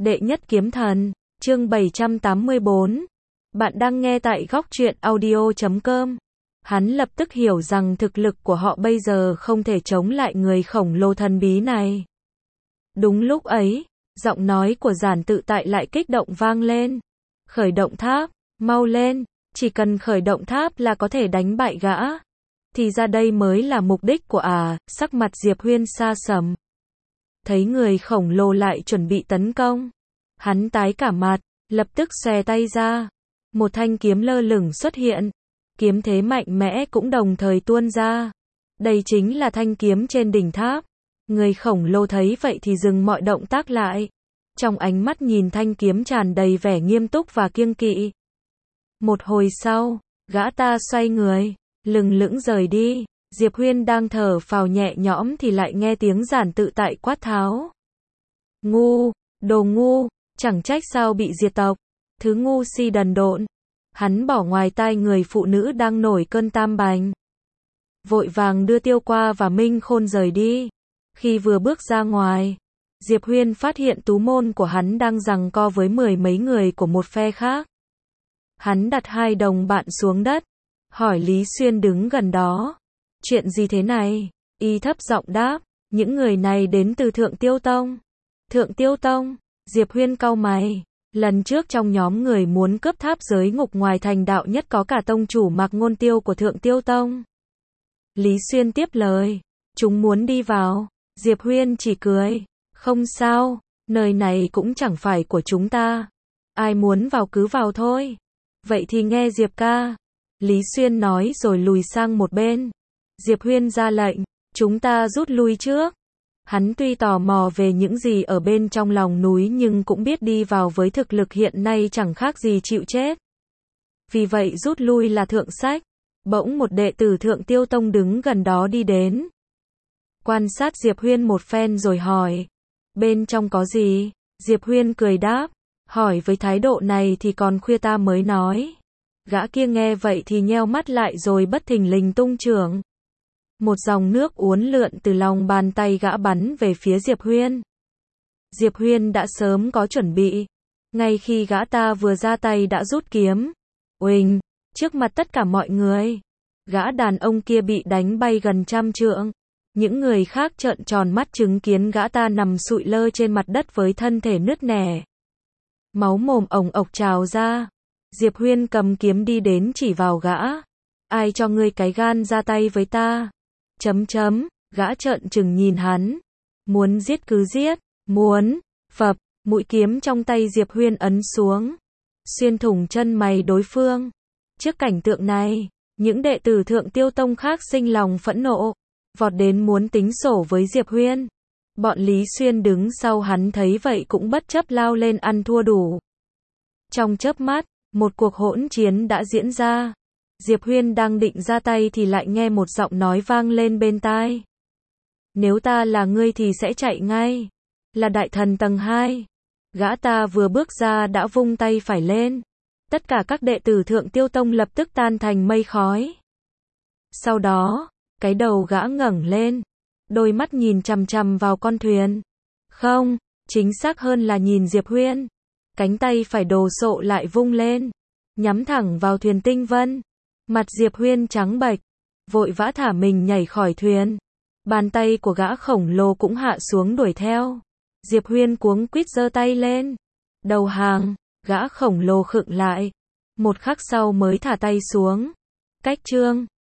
Đệ nhất kiếm thần, chương 784. Bạn đang nghe tại góc truyện audio.com. Hắn lập tức hiểu rằng thực lực của họ bây giờ không thể chống lại người khổng lồ thần bí này. Đúng lúc ấy, giọng nói của Giản Tự Tại lại kích động vang lên. Khởi động tháp, mau lên, chỉ cần khởi động tháp là có thể đánh bại gã. Thì ra đây mới là mục đích của sắc mặt Diệp Huyên xa sầm. Thấy người khổng lồ lại chuẩn bị tấn công. Hắn tái cả mặt, lập tức xòe tay ra. Một thanh kiếm lơ lửng xuất hiện. Kiếm thế mạnh mẽ cũng đồng thời tuôn ra. Đây chính là thanh kiếm trên đỉnh tháp. Người khổng lồ thấy vậy thì dừng mọi động tác lại. Trong ánh mắt nhìn thanh kiếm tràn đầy vẻ nghiêm túc và kiêng kỵ. Một hồi sau, gã ta xoay người, lừng lững rời đi. Diệp Huyên đang thở phào nhẹ nhõm thì lại nghe tiếng Giản Tự Tại quát tháo. Ngu, đồ ngu, chẳng trách sao bị diệt tộc. Thứ ngu si đần độn. Hắn bỏ ngoài tai người phụ nữ đang nổi cơn tam bành. Vội vàng đưa Tiêu Qua và Minh Khôn rời đi. Khi vừa bước ra ngoài, Diệp Huyên phát hiện tú môn của hắn đang giằng co với mười mấy người của một phe khác. Hắn đặt hai đồng bạn xuống đất, hỏi Lý Xuyên đứng gần đó. Chuyện gì thế này? Y thấp giọng đáp, những người này đến từ Thượng Tiêu Tông. Thượng Tiêu Tông? Diệp Huyên cau mày. Lần trước trong nhóm người muốn cướp tháp giới ngục ngoài thành đạo nhất có cả tông chủ Mạc Ngôn Tiêu của Thượng Tiêu Tông. Lý Xuyên tiếp lời, chúng muốn đi vào. Diệp Huyên chỉ cười, không sao, nơi này cũng chẳng phải của chúng ta. Ai muốn vào cứ vào thôi. Vậy thì nghe Diệp ca. Lý Xuyên nói rồi lùi sang một bên. Diệp Huyên ra lệnh, chúng ta rút lui trước. Hắn tuy tò mò về những gì ở bên trong lòng núi nhưng cũng biết đi vào với thực lực hiện nay chẳng khác gì chịu chết. Vì vậy rút lui là thượng sách. Bỗng một đệ tử Thượng Tiêu Tông đứng gần đó đi đến. Quan sát Diệp Huyên một phen rồi hỏi. Bên trong có gì? Diệp Huyên cười đáp. Hỏi với thái độ này thì còn khuya ta mới nói. Gã kia nghe vậy thì nheo mắt lại rồi bất thình lình tung chưởng. Một dòng nước uốn lượn từ lòng bàn tay gã bắn về phía Diệp Huyên. Diệp Huyên đã sớm có chuẩn bị. Ngay khi gã ta vừa ra tay đã rút kiếm. Uỳnh, trước mặt tất cả mọi người. Gã đàn ông kia bị đánh bay gần trăm trượng. Những người khác trợn tròn mắt chứng kiến gã ta nằm sụi lơ trên mặt đất với thân thể nứt nẻ. Máu mồm ồng ộc trào ra. Diệp Huyên cầm kiếm đi đến chỉ vào gã. Ai cho ngươi cái gan ra tay với ta? Gã trợn trừng nhìn hắn. Muốn giết cứ giết, muốn, phập, mũi kiếm trong tay Diệp Huyên ấn xuống. Xuyên thủng chân mày đối phương. Trước cảnh tượng này, những đệ tử Thượng Tiêu Tông khác sinh lòng phẫn nộ. Vọt đến muốn tính sổ với Diệp Huyên. Bọn Lý Xuyên đứng sau hắn thấy vậy cũng bất chấp lao lên ăn thua đủ. Trong chớp mắt, một cuộc hỗn chiến đã diễn ra. Diệp Huyên đang định ra tay thì lại nghe một giọng nói vang lên bên tai. Nếu ta là ngươi thì sẽ chạy ngay. Là đại thần tầng 2. Gã ta vừa bước ra đã vung tay phải lên. Tất cả các đệ tử Thượng Tiêu Tông lập tức tan thành mây khói. Sau đó, cái đầu gã ngẩng lên. Đôi mắt nhìn chằm chằm vào con thuyền. Không, chính xác hơn là nhìn Diệp Huyên. Cánh tay phải đồ sộ lại vung lên. Nhắm thẳng vào thuyền Tinh Vân. Mặt Diệp Huyên trắng bệch. Vội vã thả mình nhảy khỏi thuyền. Bàn tay của gã khổng lồ cũng hạ xuống đuổi theo. Diệp Huyên cuống quýt giơ tay lên. Đầu hàng, gã khổng lồ khựng lại. Một khắc sau mới thả tay xuống. Cách chương